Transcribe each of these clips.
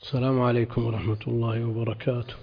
السلام عليكم ورحمة الله وبركاته.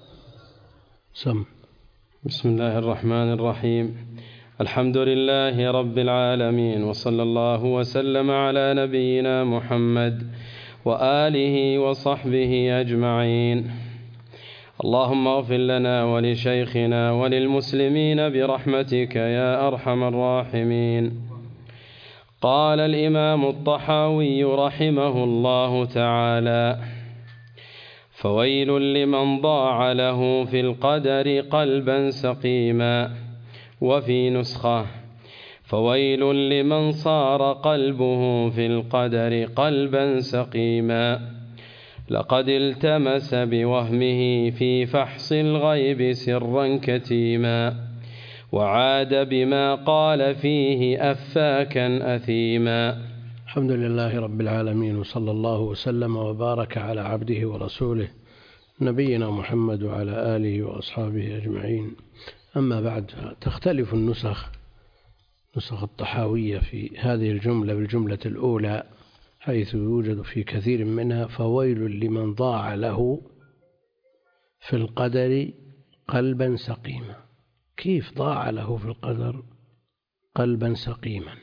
بسم الله الرحمن الرحيم. الحمد لله رب العالمين، وصلى الله وسلم على نبينا محمد وآله وصحبه أجمعين. اللهم اغفر لنا ولشيخنا وللمسلمين برحمتك يا أرحم الراحمين. قال الإمام الطحاوي رحمه الله تعالى: فويل لمن ضاع له في القدر قلبا سقيما. وفي نسخة: فويل لمن صار قلبه في القدر قلبا سقيما، لقد التمس بوهمه في فحص الغيب سرا كتيما، وعاد بما قال فيه أفاكا أثيما. الحمد لله رب العالمين، وصلى الله وسلم وبارك على عبده ورسوله نبينا محمد وعلى آله وأصحابه أجمعين. أما بعد، تختلف نسخ الطحاوية في هذه الجملة بالجملة الأولى، حيث يوجد في كثير منها فويل لمن ضاع له في القدر قلبا سقيما. كيف ضاع له في القدر قلبا سقيما؟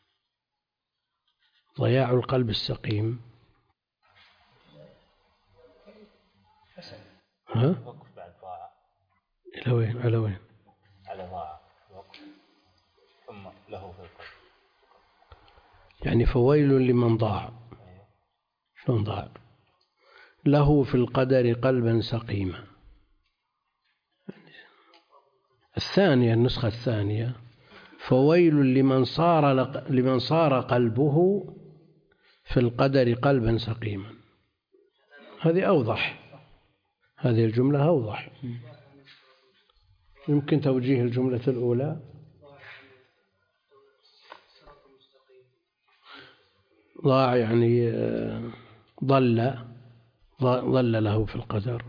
ضياع القلب السقيم وقف بعد ضاع. إلى وين؟ على وين؟ على ضاع وقف ثم له في القلب. يعني فويل لمن ضاع. شلون ضاع؟ له في القدر قلبا سقيما. الثانية، النسخة الثانية: فويل لمن صار قلبه في القدر قلبا سقيما. هذه أوضح، هذه الجملة أوضح. يمكن توجيه الجملة الأولى: ضاع يعني ضل له في القدر.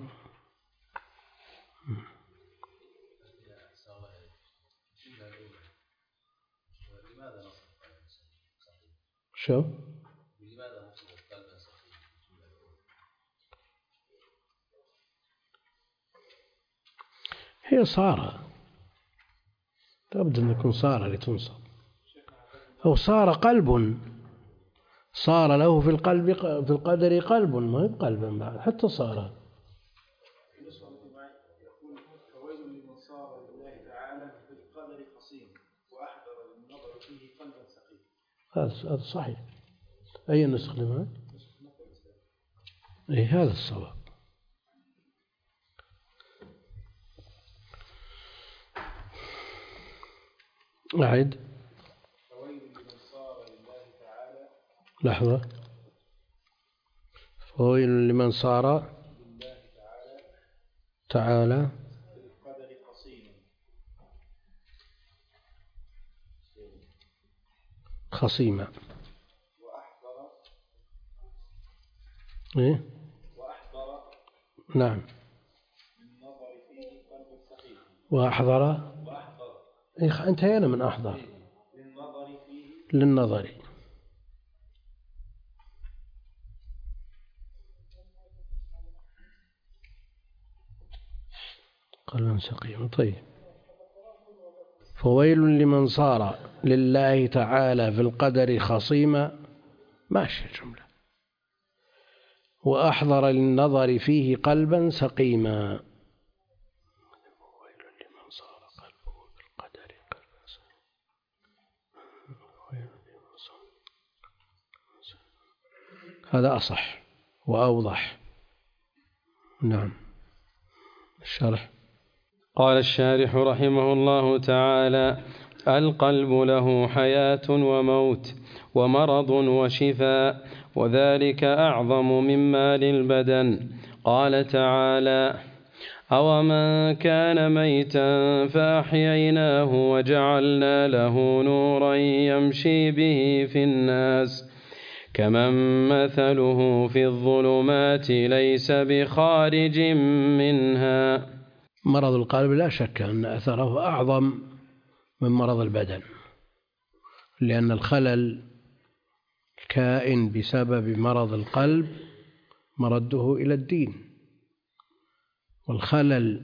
شو؟ هي صار، لابد أن يكون صار لتنصب، أو صار قلب، صار له في القدر قلب، ما هي قلبا بعد، حتى صار. فويل لمن صار لله تعالى في القدر خصيم وأحضر للنظر فيه قلبا سقيم. هذا صحيح. أي نسخ لما؟ أي هذا الصواب. أعد. فويل لمن صار لله تعالى. لحظة. فويل لمن صار لله تعالى في القدر خصيما. وأحضر. إيه؟ وأحضر. نعم. للنظر فيه قلبا سقيم. وأحضر. إيه، انتهينا من أحضر. للنظر فيه. للنظر. قلبا سقيما. طيب. فويل لمن صار لله تعالى في القدر خصيما، ماشي الجملة. وأحضر للنظر فيه قلبا سقيما. ويل لمن صار قلبه في القدر قلبا سقيما. هذا أصح وأوضح. نعم. الشرح: قال الشارح رحمه الله تعالى: القلب له حياة وموت ومرض وشفاء، وذلك أعظم مما للبدن. قال تعالى: أومن كان ميتا فأحييناه وجعلنا له نورا يمشي به في الناس كمن مثله في الظلمات ليس بخارج منها. مرض القلب لا شك أن أثره أعظم من مرض البدن، لأن الخلل الكائن بسبب مرض القلب مرده إلى الدين، والخلل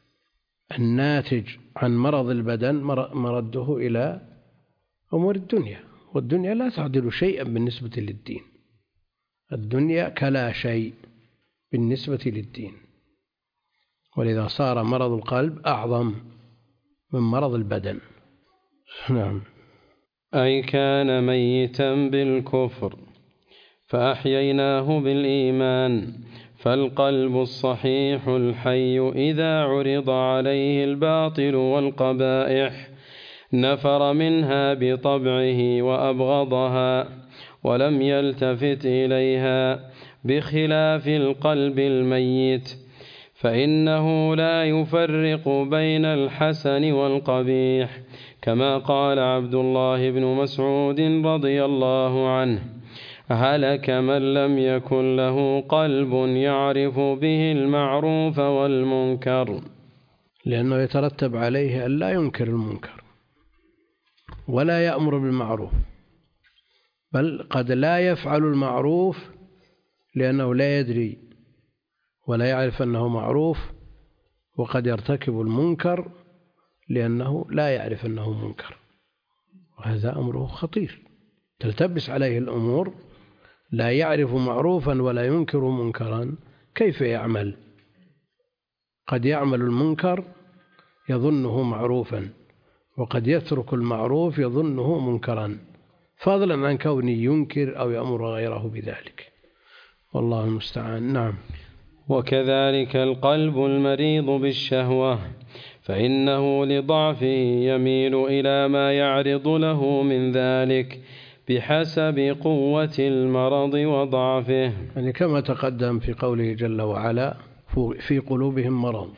الناتج عن مرض البدن مرده إلى أمور الدنيا، والدنيا لا تعدل شيئا بالنسبة للدين، الدنيا كلا شيء بالنسبة للدين، ولذا صار مرض القلب أعظم من مرض البدن. نعم. أي كان ميتا بالكفر فأحييناه بالإيمان، فالقلب الصحيح الحي إذا عرض عليه الباطل والقبائح نفر منها بطبعه وأبغضها ولم يلتفت إليها، بخلاف القلب الميت فإنه لا يفرق بين الحسن والقبيح، كما قال عبد الله بن مسعود رضي الله عنه: هلك من لم يكن له قلب يعرف به المعروف والمنكر. لأنه يترتب عليه أن لا ينكر المنكر ولا يأمر بالمعروف، بل قد لا يفعل المعروف لأنه لا يدري ولا يعرف أنه معروف، وقد يرتكب المنكر لأنه لا يعرف أنه منكر، وهذا أمره خطير، تلتبس عليه الأمور، لا يعرف معروفا ولا ينكر منكرا، كيف يعمل؟ قد يعمل المنكر يظنه معروفا، وقد يترك المعروف يظنه منكرا، فضلا عن كونه ينكر أو يأمر غيره بذلك، والله المستعان. نعم. وكذلك القلب المريض بالشهوة، فإنه لضعفه يميل إلى ما يعرض له من ذلك بحسب قوة المرض وضعفه، يعني كما تقدم في قوله جل وعلا: في قلوبهم مرض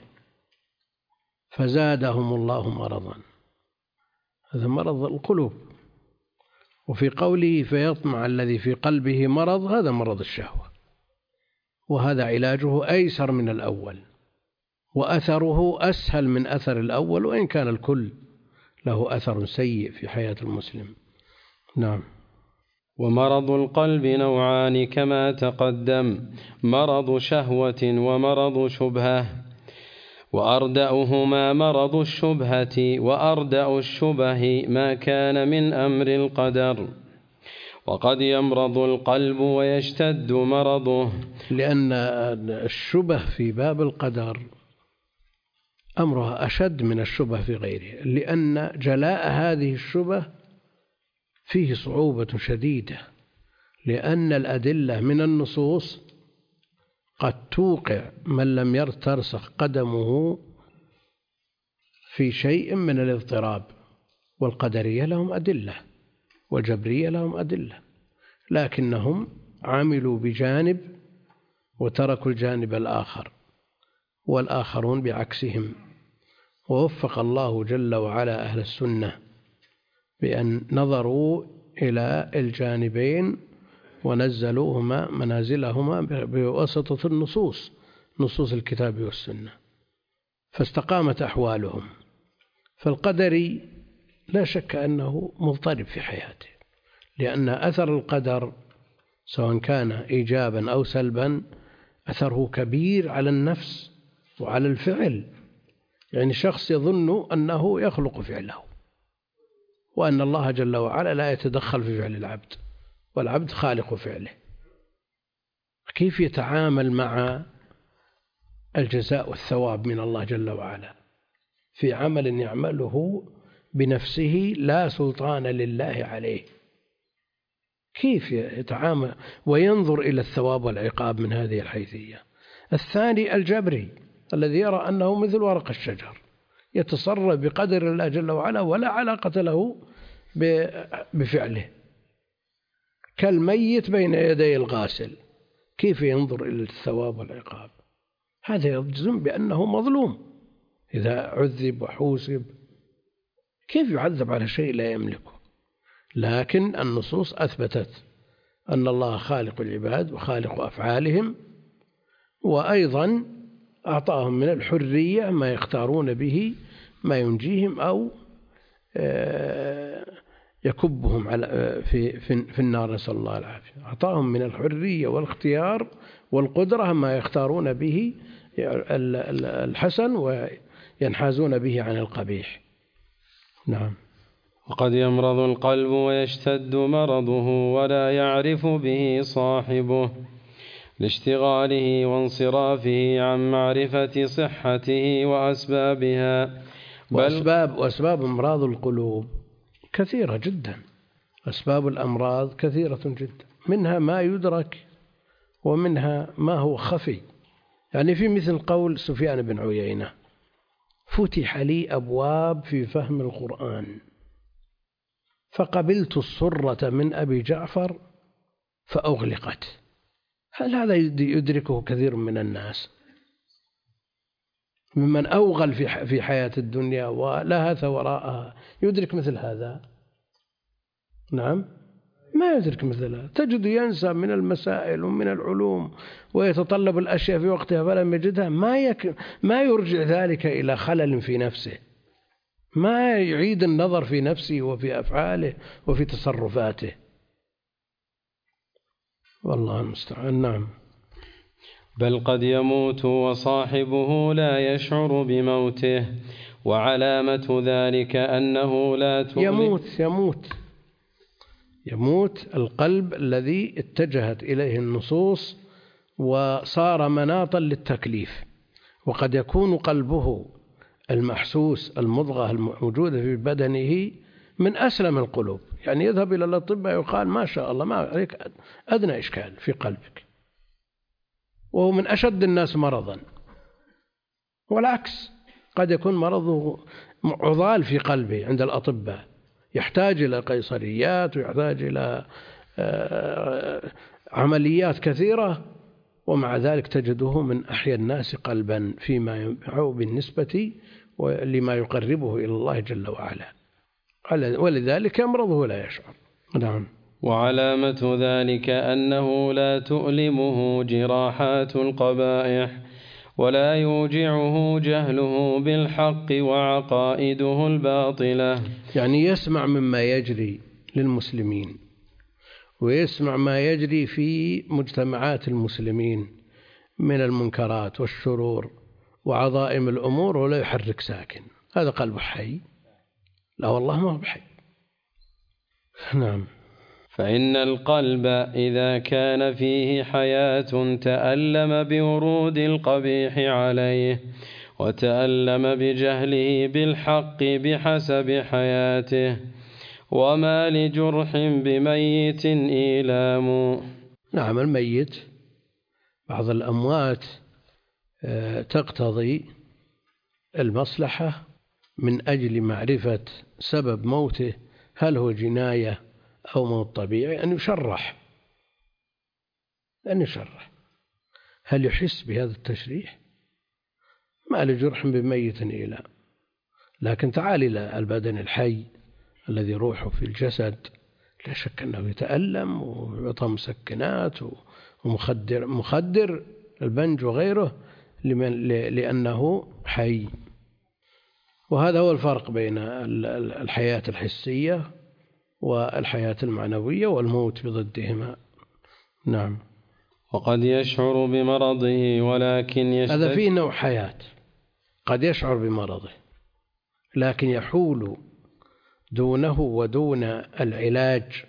فزادهم الله مرضا، هذا مرض القلوب. وفي قوله: فيطمع الذي في قلبه مرض، هذا مرض الشهوة، وهذا علاجه أيسر من الأول، وأثره أسهل من أثر الأول، وإن كان الكل له أثر سيء في حياة المسلم. نعم. ومرض القلب نوعان كما تقدم: مرض شهوة ومرض شبهة، وأردأهما مرض الشبهة، وأردأ الشبه ما كان من أمر القدر، وقد يمرض القلب ويشتد مرضه، لأن الشبه في باب القدر أمرها أشد من الشبه في غيره، لأن جلاء هذه الشبه فيه صعوبة شديدة، لأن الأدلة من النصوص قد توقع من لم ترسخ قدمه في شيء من الاضطراب، والقدرية لهم أدلة والجبرية لهم أدلة، لكنهم عملوا بجانب وتركوا الجانب الآخر، والآخرون بعكسهم. ووفق الله جل وعلا أهل السنة بأن نظروا إلى الجانبين ونزلوهما منازلهما بواسطة النصوص، نصوص الكتاب والسنة، فاستقامت أحوالهم. فالقدري لا شك أنه مضطرب في حياته، لأن أثر القدر سواء كان إيجابا أو سلبا أثره كبير على النفس وعلى الفعل. يعني شخص يظن أنه يخلق فعله، وأن الله جل وعلا لا يتدخل في فعل العبد، والعبد خالق فعله، كيف يتعامل مع الجزاء والثواب من الله جل وعلا في عمل يعمله بنفسه لا سلطان لله عليه؟ كيف يتعامل وينظر إلى الثواب والعقاب من هذه الحيثية؟ الثاني الجبري الذي يرى أنه مثل ورق الشجر، يتصرف بقدر الله جل وعلا ولا علاقة له بفعله، كالميت بين يدي الغاسل، كيف ينظر إلى الثواب والعقاب؟ هذا يجزم بأنه مظلوم إذا عذب وحوسب، كيف يعذب على شيء لا يملكه؟ لكن النصوص أثبتت أن الله خالق العباد وخالق أفعالهم، وأيضا أعطاهم من الحرية ما يختارون به ما ينجيهم أو يكبهم على في النار، نسأل الله العافية. أعطاهم من الحرية والاختيار والقدرة ما يختارون به الحسن وينحازون به عن القبيح. نعم. وقد يمرض القلب ويشتد مرضه ولا يعرف به صاحبه لاشتغاله وانصرافه عن معرفة صحته وأسبابها. وأسباب أمراض القلوب كثيرة جدا، أسباب الأمراض كثيرة جدا، منها ما يدرك ومنها ما هو خفي. يعني في مثل قول سفيان بن عيينة: فتح لي أبواب في فهم القرآن فقبلت الصرة من أبي جعفر فأغلقت. هل هذا يدركه كثير من الناس ممن أوغل في حياة الدنيا ولهث وراءها؟ يدرك مثل هذا؟ نعم، ما يدرك مثل هذا. تجد ينسى من المسائل ومن العلوم ويتطلب الأشياء في وقتها فلم يجدها، ما يرجع ذلك إلى خلل في نفسه، ما يعيد النظر في نفسه وفي أفعاله وفي تصرفاته. والله المستعان. نعم. بل قد يموت وصاحبه لا يشعر بموته، وعلامة ذلك أنه لا يموت القلب الذي اتجهت إليه النصوص وصار مناطا للتكليف. وقد يكون قلبه المحسوس المضغة الموجودة في بدنه من أسلم القلوب، يعني يذهب إلى الأطباء يقال ما شاء الله ما عليك أدنى إشكال في قلبك، وهو من أشد الناس مرضا. والعكس، قد يكون مرضه عضال في قلبه عند الأطباء، يحتاج إلى قيصريات ويحتاج إلى عمليات كثيرة، ومع ذلك تجده من أحيا الناس قلبا فيما ينفعه بالنسبة لما يقربه إلى الله جل وعلا، ولذلك يمرضه ولا يشعر. نعم. وعلامة ذلك أنه لا تؤلمه جراحات القبائح ولا يوجعه جهله بالحق وعقائده الباطلة. يعني يسمع مما يجري للمسلمين ويسمع ما يجري في مجتمعات المسلمين من المنكرات والشرور وعظائم الأمور ولا يحرك ساكن. هذا قلبه حي؟ لا والله ما هو بحي. نعم. فإن القلب إذا كان فيه حياة تألم بورود القبيح عليه وتألم بجهله بالحق بحسب حياته، وما لجرح بميت إيلام. نعم. الميت بعض الأموات تقتضي المصلحة من أجل معرفة سبب موته، هل هو جناية أو موت طبيعي، أن يشرح هل يحس بهذا التشريح؟ ما لجرح بميت إيلام. لكن تعال إلى البدن الحي الذي روحه في الجسد، لا شك أنه يتألم ويعطى مسكنات ومخدر البنج وغيره لأنه حي. وهذا هو الفرق بين الحياة الحسية والحياة المعنوية، والموت بضدهما. نعم. وقد يشعر بمرضه ولكن هذا فيه نوع حياة، قد يشعر بمرضه لكن يحول دونه ودون العلاج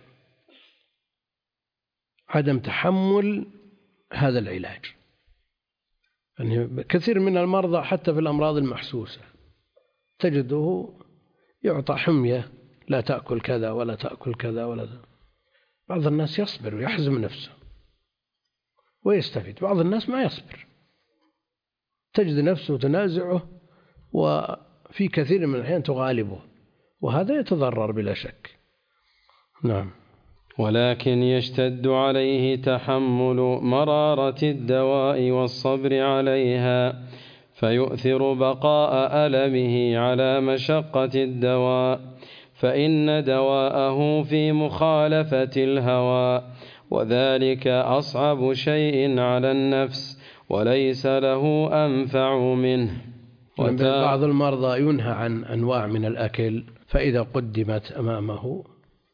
عدم تحمل هذا العلاج. يعني كثير من المرضى حتى في الأمراض المحسوسة تجده يعطى حمية، لا تأكل كذا ولا تأكل كذا ولا ده. بعض الناس يصبر ويحزم نفسه ويستفيد، بعض الناس ما يصبر، تجد نفسه تنازعه وفي كثير من الأحيان تغالبه، وهذا يتضرر بلا شك. نعم. ولكن يشتد عليه تحمل مرارة الدواء والصبر عليها، فيؤثر بقاء ألمه على مشقة الدواء، فإن دواءه في مخالفة الهوى، وذلك أصعب شيء على النفس وليس له أنفع منه. بعض المرضى ينهى عن أنواع من الأكل، فإذا قدمت أمامه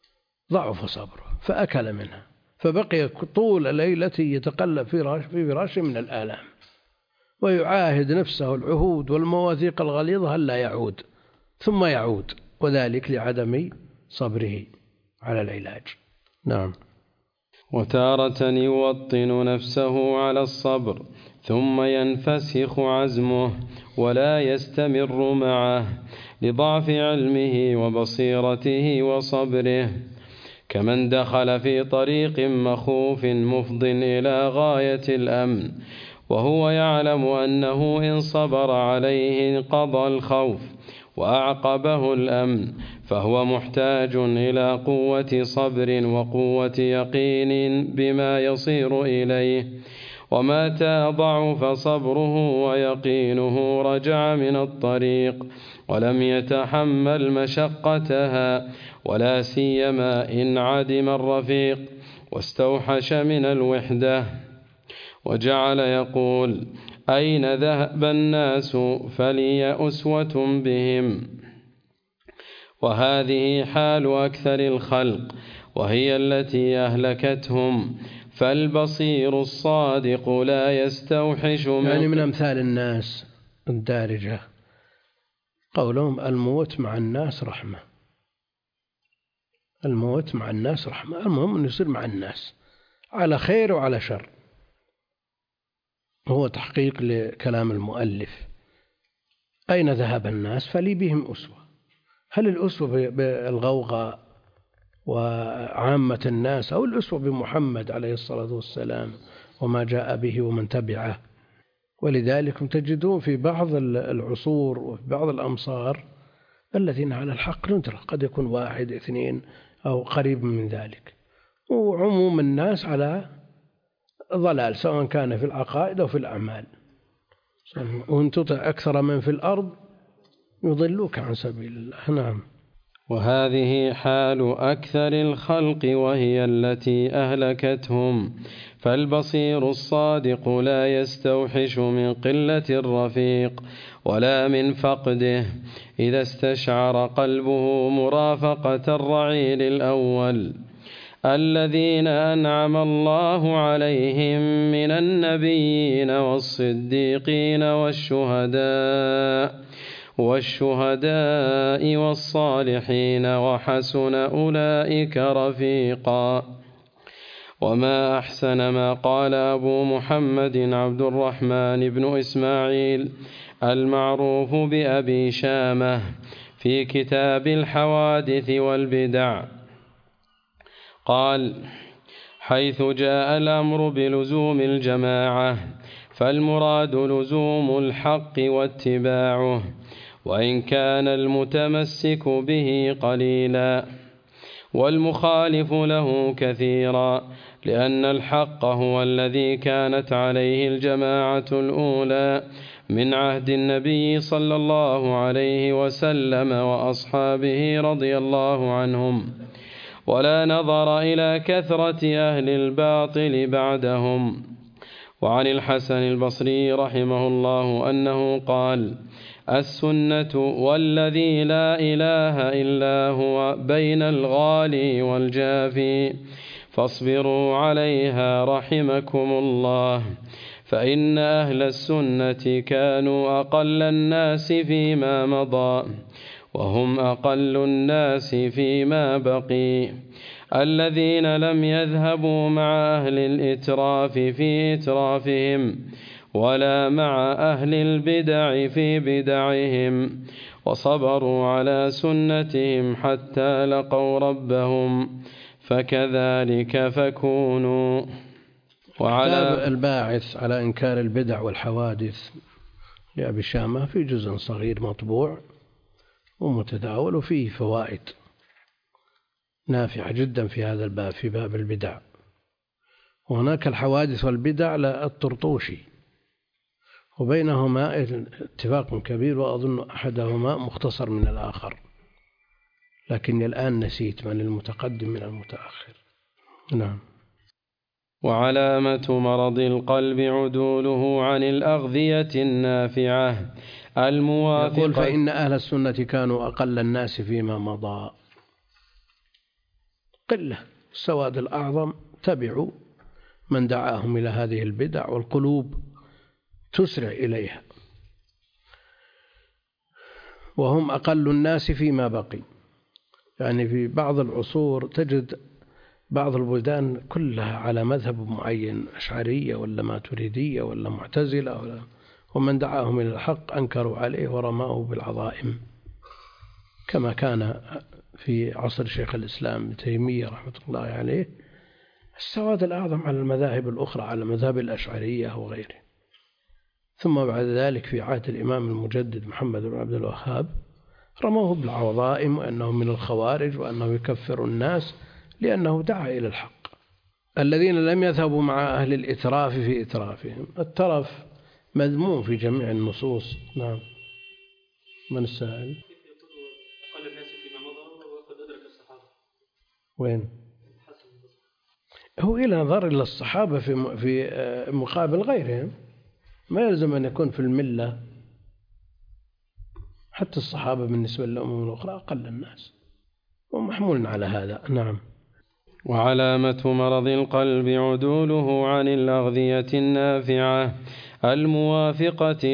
ضعف صبره فأكل منها، فبقي طول الليلة يتقلب في فراش من الآلام، ويعاهد نفسه العهود والمواثيق الغليظة ألا يعود، ثم يعود، وذلك لعدم صبره على العلاج. نعم. وتارة يوطن نفسه على الصبر ثم ينفسخ عزمه ولا يستمر معه لضعف علمه وبصيرته وصبره، كمن دخل في طريق مخوف مفض إلى غاية الأمن وهو يعلم أنه إن صبر عليه انقضى الخوف وأعقبه الأمن، فهو محتاج إلى قوة صبر وقوة يقين بما يصير إليه، ومتى ضعف صبره ويقينه رجع من الطريق ولم يتحمل مشقتها، ولا سيما إن عدم الرفيق واستوحش من الوحدة، وجعل يقول: أين ذهب الناس فلي أسوة بهم. وهذه حال أكثر الخلق وهي التي أهلكتهم، فالبصير الصادق لا يستوحش يعني من أمثال الناس الدارجة قولهم: الموت مع الناس رحمة. الموت مع الناس رحمة، المهم أن يصير مع الناس على خير وعلى شر. هو تحقيق لكلام المؤلف: أين ذهب الناس فلي بهم أسوة. هل الأسوة بالغوغاء وعامة الناس، أو الأسوة بمحمد عليه الصلاة والسلام وما جاء به ومن تبعه؟ ولذلك تجدون في بعض العصور وفي بعض الأمصار الذين على الحق ندرة، قد يكون 1 2 أو قريب من ذلك، وعموم الناس على ضلال، سواء كان في العقائد أو في الأعمال. وإن تطع أكثر من في الأرض يضلوك عن سبيل الله. نعم. وهذه حال أكثر الخلق وهي التي أهلكتهم، فالبصير الصادق لا يستوحش من قلة الرفيق ولا من فقده إذا استشعر قلبه مرافقة الرعيل الأول الذين أنعم الله عليهم من النبيين والصديقين والشهداء والصالحين، وحسن أولئك رفيقا. وما أحسن ما قال أبو محمد عبد الرحمن بن إسماعيل المعروف بأبي شامة في كتاب الحوادث والبدع، قال: حيث جاء الأمر بلزوم الجماعة فالمراد لزوم الحق واتباعه، وإن كان المتمسك به قليلا والمخالف له كثيرا، لأن الحق هو الذي كانت عليه الجماعة الأولى من عهد النبي صلى الله عليه وسلم وأصحابه رضي الله عنهم، ولا نظر إلى كثرة أهل الباطل بعدهم. وعن الحسن البصري رحمه الله أنه قال: السنة والذي لا إله إلا هو بين الغالي والجافي، فاصبروا عليها رحمكم الله، فإن أهل السنة كانوا أقل الناس فيما مضى، وهم أقل الناس فيما بقي، الذين لم يذهبوا مع أهل الإتراف في إترافهم، ولا مع أهل البدع في بدعهم، وصبروا على سنتهم حتى لقوا ربهم، فكذلك فكونوا. وعلى الباعث على إنكار البدع والحوادث لأبي شامة في جزء صغير مطبوع ومتداول، وفيه فوائد نافعة جدا في هذا الباب، في باب البدع. وهناك الحوادث والبدع للطرطوشي، وبينهما اتفاق كبير، وأظن أحدهما مختصر من الآخر، لكني الآن نسيت من المتقدم من المتأخر. نعم. وعلامة مرض القلب عدوله عن الأغذية النافعة الموافقة. يقول: فإن أهل السنة كانوا أقل الناس فيما مضى. قلة. السواد الأعظم تبعوا من دعاهم إلى هذه البدع، والقلوب تسرع إليها، وهم أقل الناس فيما بقي. يعني في بعض العصور تجد بعض البلدان كلها على مذهب معين، أشعرية ولا ماتريدية ولا معتزلة، ومن دعاهم إلى الحق أنكروا عليه ورماه بالعظائم، كما كان في عصر شيخ الإسلام ابن تيمية رحمة الله عليه. السواد الأعظم على المذاهب الأخرى، على مذهب الأشعرية وغيره. ثم بعد ذلك في عهد الإمام المجدد محمد بن عبد الوهاب رموه بالعظائم، وأنه من الخوارج، وأنه يكفر الناس لأنه دعا إلى الحق. الذين لم يذهبوا مع أهل الإتراف في إترافهم. الترف مذموم في جميع النصوص. نعم. من السائل؟ أقل الناس فيما مضى وقد أدرك الصحابة. وين؟ هو إلى نظر إلى الصحابة في مقابل غيرهم، ما يلزم أن يكون في الملة. حتى الصحابة بالنسبة للأمم الأخرى أقل الناس، ومحمول على هذا. نعم. وعلامة مرض القلب عدوله عن الأغذية النافعة الموافقة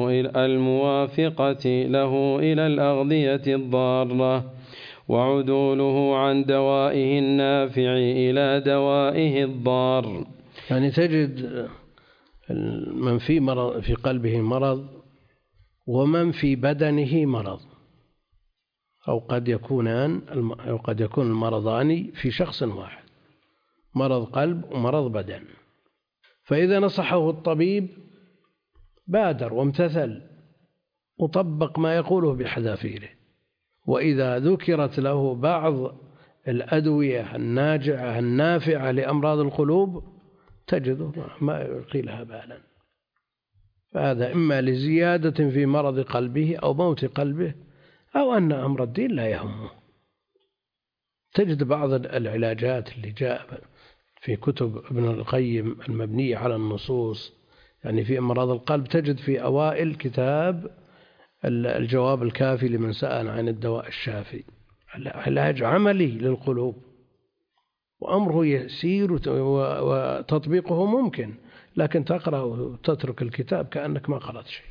له إلى الأغذية الضارة، وعدوله عن دوائه النافع إلى دوائه الضار. يعني تجد من في قلبه مرض، ومن في بدنه مرض، أو قد يكون المرضان في شخص واحد، مرض قلب ومرض بدن. فإذا نصحه الطبيب بادر وامتثل وطبق ما يقوله بحذافيره. وإذا ذكرت له بعض الأدوية الناجعة النافعة لأمراض القلوب تجده ما يلقي لها بالا. فهذا إما لزيادة في مرض قلبه أو موت قلبه، أو أن أمر الدين لا يهمه. تجد بعض العلاجات اللي جاء في كتب ابن القيم المبنية على النصوص، يعني في أمراض القلب تجد في أوائل كتاب الجواب الكافي لمن سأل عن الدواء الشافي، علاج عملي للقلوب، وأمره يسير وتطبيقه ممكن، لكن تقرأ وتترك الكتاب كأنك ما قرأت شيء.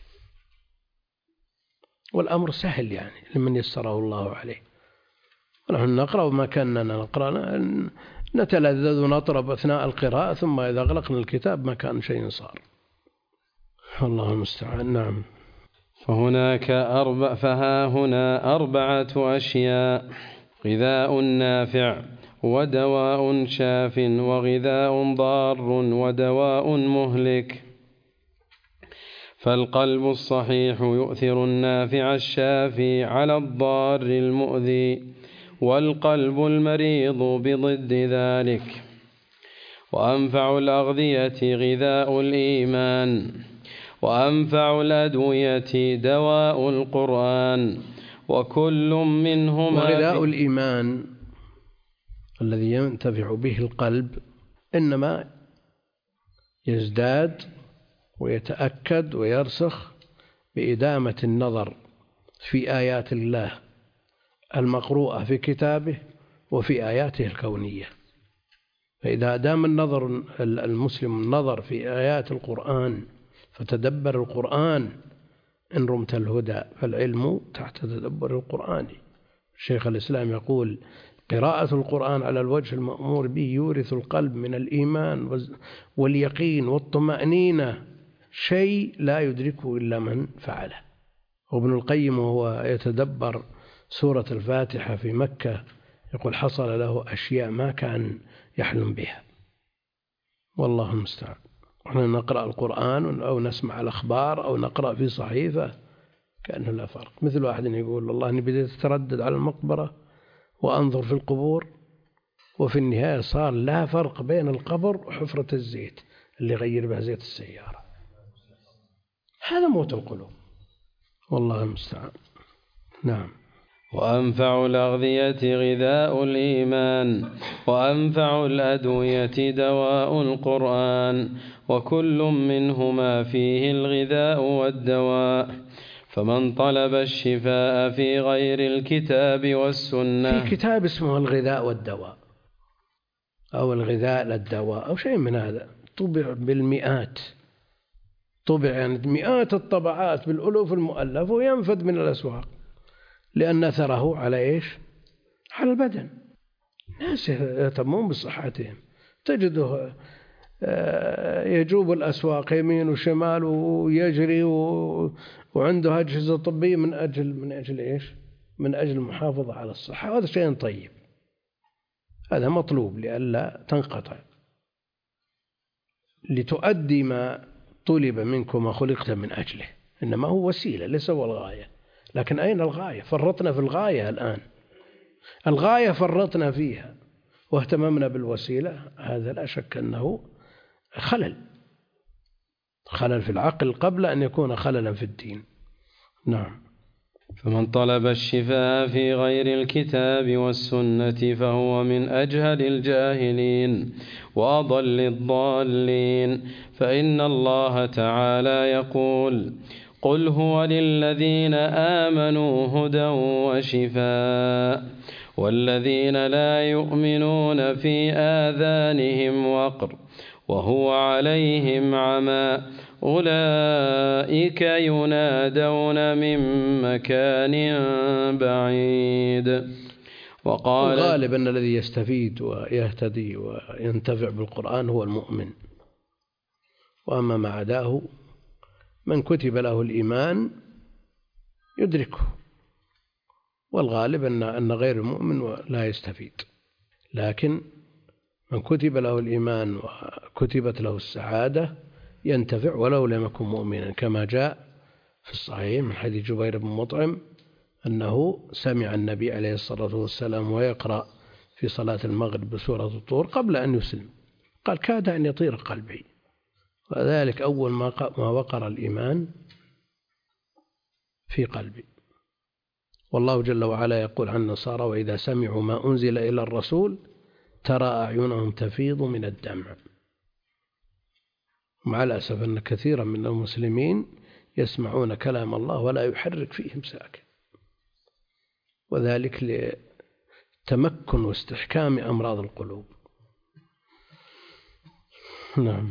والأمر سهل يعني لمن يسره الله عليه. ونحن نقرأ وما كنا نقرأ، نتلذذ ونطرب أثناء القراءة، ثم إذا أغلقنا الكتاب ما كان شيء صار. الله المستعان. نعم. فها هنا أربعة أشياء: غذاء نافع، ودواء شاف، وغذاء ضار، ودواء مهلك. فالقلب الصحيح يؤثر النافع الشافي على الضار المؤذي، والقلب المريض بضد ذلك. وأنفع الأغذية غذاء الإيمان، وأنفع الأدوية دواء القرآن، وكل منهما. وغذاء الإيمان الذي ينتفع به القلب إنما يزداد ويتأكد ويرسخ بإدامة النظر في آيات الله المقروءة في كتابه وفي آياته الكونية. فإذا أدام النظر المسلم النظر في آيات القرآن فتدبر القرآن إن رمت الهدى، فالعلم تحت تدبر القرآن. شيخ الإسلام يقول: قراءة القرآن على الوجه المأمور به يورث القلب من الإيمان واليقين والطمأنينة شيء لا يدركه إلا من فعله. وابن القيم وهو يتدبر سورة الفاتحة في مكة يقول: حصل له أشياء ما كان يحلم بها. والله المستعان. نحن نقرأ القرآن أو نسمع الأخبار أو نقرأ في صحيفة كأنه لا فرق. مثل واحد يقول: والله أني بديت أتردد على المقبرة وأنظر في القبور، وفي النهاية صار لا فرق بين القبر وحفرة الزيت اللي غير بها زيت السيارة. هذا موت القلوب. والله المستعان. نعم. وأنفع الأغذية غذاء الإيمان، وأنفع الأدوية دواء القرآن، وكل منهما فيه الغذاء والدواء. فمن طلب الشفاء في غير الكتاب والسنة. في كتاب اسمه الغذاء والدواء، أو الغذاء للدواء أو شيء من هذا، طبع بالمئات، طبع يعني مئات الطبعات بالألوف المؤلف وينفد من الأسواق، لأن أثره على إيش؟ على البدن. الناس يهتمون بصحتهم، تجده يجوب الأسواق يمين وشمال ويجري وعنده أجهزة طبية من أجل إيش؟ من أجل المحافظة على الصحة. هذا شيء طيب، هذا مطلوب لئلا تنقطع، لتؤدي ما طلب منك وما خلقت من أجله، إنما هو وسيلة ليس هو الغاية. لكن أين الغاية؟ فرطنا في الغاية الآن، الغاية فرطنا فيها واهتممنا بالوسيلة. هذا لا شك أنه خلل في العقل قبل أن يكون خللا في الدين. نعم. فمن طلب الشفاء في غير الكتاب والسنة فهو من أجهل الجاهلين وأضل الضالين، فإن الله تعالى يقول: قل هو للذين آمنوا هدى وشفاء، والذين لا يؤمنون في آذانهم وقر وهو عليهم عمى أولئك ينادون من مكان بعيد. وقال: الغالب أن الذي يستفيد ويهتدي وينتفع بالقرآن هو المؤمن، وأما ما عداه من كتب له الإيمان يدركه، والغالب أن غير المؤمن لا يستفيد. لكن من كتب له الإيمان وكتبت له السعادة ينتفع ولو لم يكن مؤمنا، كما جاء في الصحيح من حديث جبير بن مطعم أنه سمع النبي عليه الصلاة والسلام ويقرأ في صلاة المغرب بسورة الطور قبل أن يسلم، قال: كاد أن يطير قلبي، وذلك أول ما وقر الإيمان في قلبي. والله جل وعلا يقول عن النصارى: وإذا سمعوا ما أنزل إلى الرسول ترى أعينهم تفيض من الدمع. مع الأسف أن كثيرا من المسلمين يسمعون كلام الله ولا يحرك فيهم ساكن، وذلك لتمكن واستحكام أمراض القلوب. نعم.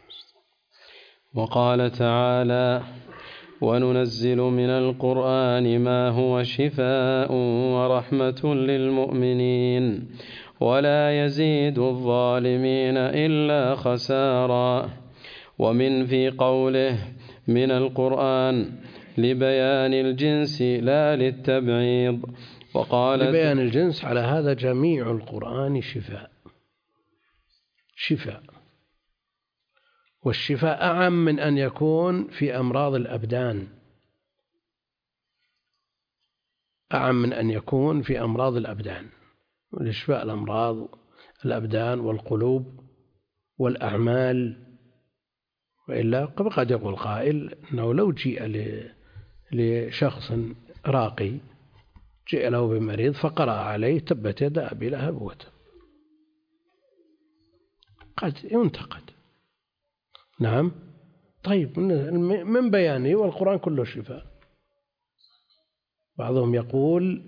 وقال تعالى: وننزل من القرآن ما هو شفاء ورحمة للمؤمنين ولا يزيد الظالمين إلا خسارا. ومن في قوله من القرآن لبيان الجنس لا للتبعيض. وقال: لبيان الجنس، على هذا جميع القرآن شفاء، والشفاء أعم من أن يكون في أمراض الأبدان، أعم من أن يكون في أمراض الأبدان، لشفاء الأمراض الأبدان والقلوب والأعمال. وإلا قد يقول قائل أنه لو جيء لشخص راقي جاء له بمريض فقرأ عليه تبت يدا أبي لهب وتب، قد ينتقد. نعم. طيب، من بيانه والقرآن كله شفاء. بعضهم يقول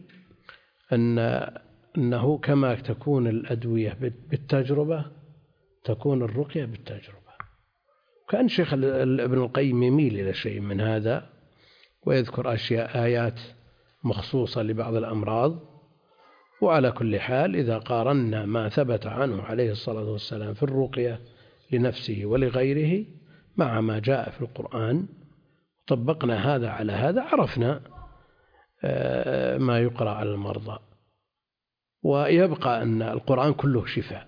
أنه كما تكون الأدوية بالتجربة تكون الرقية بالتجربة. كان شيخ ابن القيم يميل إلى شيء من هذا ويذكر آيات مخصوصة لبعض الأمراض. وعلى كل حال إذا قارنا ما ثبت عنه عليه الصلاة والسلام في الرقية لنفسه ولغيره مع ما جاء في القرآن طبقنا هذا على هذا، عرفنا ما يقرأ على المرضى. ويبقى أن القرآن كله شفاء.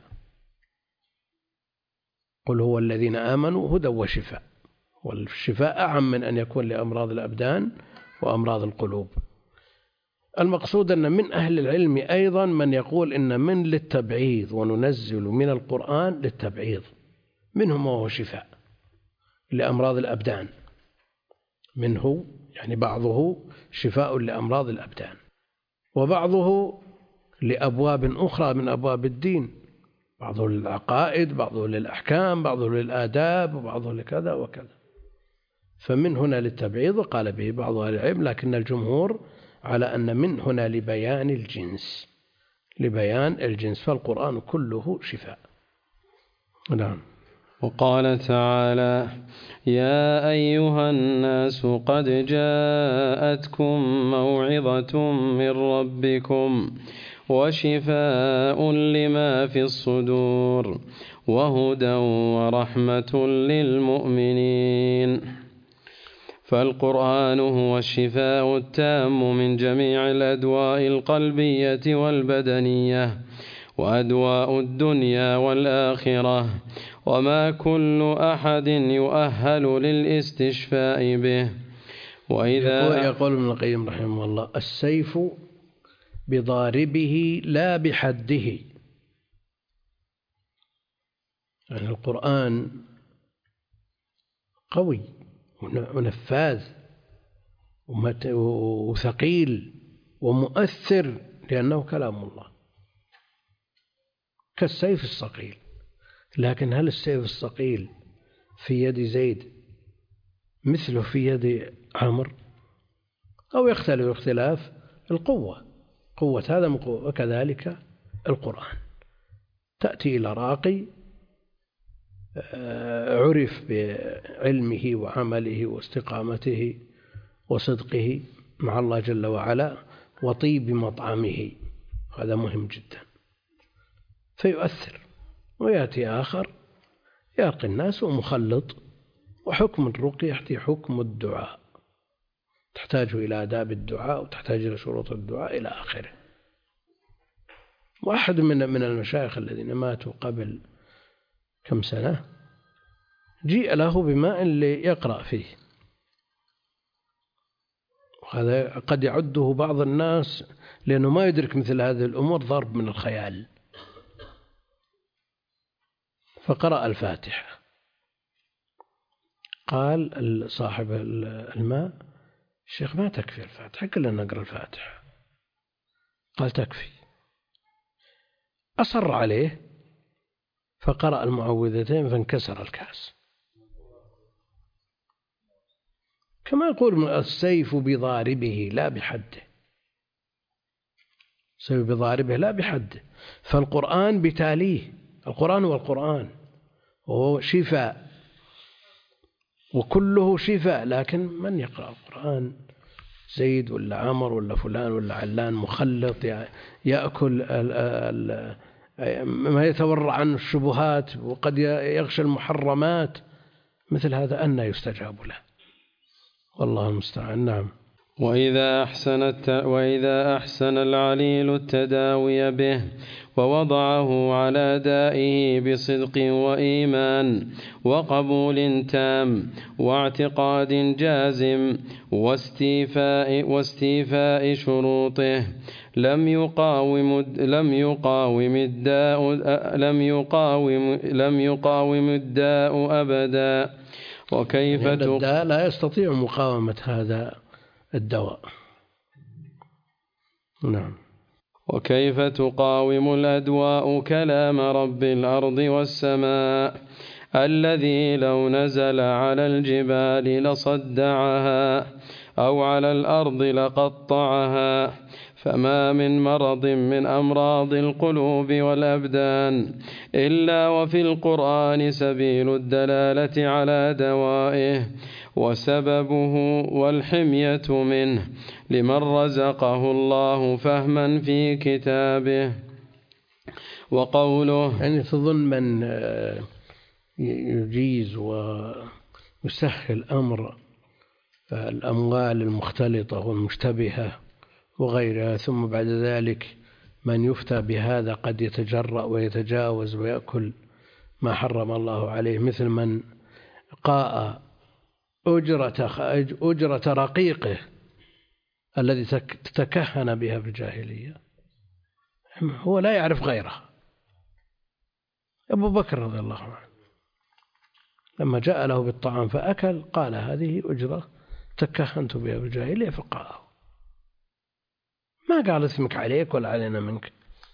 قل هو الذين آمنوا هدى وشفاء، والشفاء أعم من أن يكون لأمراض الأبدان وأمراض القلوب. المقصود أن من أهل العلم أيضا من يقول إن من للتبعيض، وننزل من القرآن للتبعيض، منهم وهو شفاء لأمراض الأبدان، منه يعني بعضه شفاء لأمراض الأبدان، وبعضه لأبواب أخرى من أبواب الدين، بعضه للعقائد، بعضه للأحكام، بعضه للآداب، وبعضه لكذا وكذا. فمن هنا للتبعيض، وقال به بعض أهل العلم، لكن الجمهور على أن من هنا لبيان الجنس، فالقرآن كله شفاء. نعم. وقال تعالى: يا أيها الناس قد جاءتكم موعظة من ربكم وشفاء لما في الصدور وهدى ورحمة للمؤمنين. فالقرآن هو الشفاء التام من جميع الأدواء القلبية والبدنية وأدواء الدنيا والآخرة، وما كل أحد يؤهل للاستشفاء به. وإذا يقول ابن القيم رحمه الله: السيف بضاربه لا بحده. يعني القرآن قوي ونفاذ وثقيل ومؤثر لأنه كلام الله كالسيف الصقيل. لكن هل السيف الصقيل في يد زيد مثله في يد عمرو؟ أو يختلف اختلاف القوة، قوة هذا من قوة. وكذلك القرآن تأتي إلى راقي عرف بعلمه وعمله واستقامته وصدقه مع الله جل وعلا وطيب مطعمه، هذا مهم جدا، فيؤثر. ويأتي آخر يرقي الناس ومخلط، وحكم الرقية يحتي حكم الدعاء، تحتاج إلى آداب الدعاء وتحتاج إلى شروط الدعاء إلى آخره. واحد من المشايخ الذين ماتوا قبل كم سنة جيء له بماء ليقرأ فيه، وهذا قد يعده بعض الناس لأنه ما يدرك مثل هذه الأمور ضرب من الخيال. فقرأ الفاتحة، قال صاحب الماء: الشيخ ما تكفي الفاتحة، كلنا نقرأ الفاتحة. قال: تكفي. أصر عليه فقرأ المعوذتين فانكسر الكاس. كما يقول: السيف بضاربه لا بحده، السيف بضاربه لا بحده. فالقرآن بتاليه، القرآن والقرآن وهو شفاء وكله شفاء. لكن من يقرأ القرآن؟ زيد ولا عمر ولا فلان ولا علان مخلط يأكل ما يتورع عن الشبهات وقد يغشى المحرمات، مثل هذا أن يستجاب له، والله المستعان. نعم. وإذا أحسن العليل التداوي به ووضعه على دائه بصدق وإيمان وقبول تام واعتقاد جازم واستيفاء شروطه لم يقاوم الداء أبدا. وكيف الداء لا يستطيع مقاومة هذا الدواء. نعم. وكيف تقاوم الأدواء كلام رب الأرض والسماء الذي لو نزل على الجبال لصدعها أو على الأرض لقطعها؟ فما من مرض من أمراض القلوب والأبدان إلا وفي القرآن سبيل الدلالة على دوائه وسببه والحمية منه لمن رزقه الله فهما في كتابه. وقوله: يعني تظن من يجيز ويسهل أمر الأموال المختلطة والمشتبهة وغيرها، ثم بعد ذلك من يفتى بهذا قد يتجرأ ويتجاوز ويأكل ما حرم الله عليه، مثل من قاء أجرة رقيقه الذي تكهن بها في الجاهلية، هو لا يعرف غيرها. أبو بكر رضي الله عنه لما جاء له بالطعام فأكل قال: هذه أجرة تكهنت بها في الجاهلية، فقاءه. ما قال: اسمك عليك ولا علينا منك.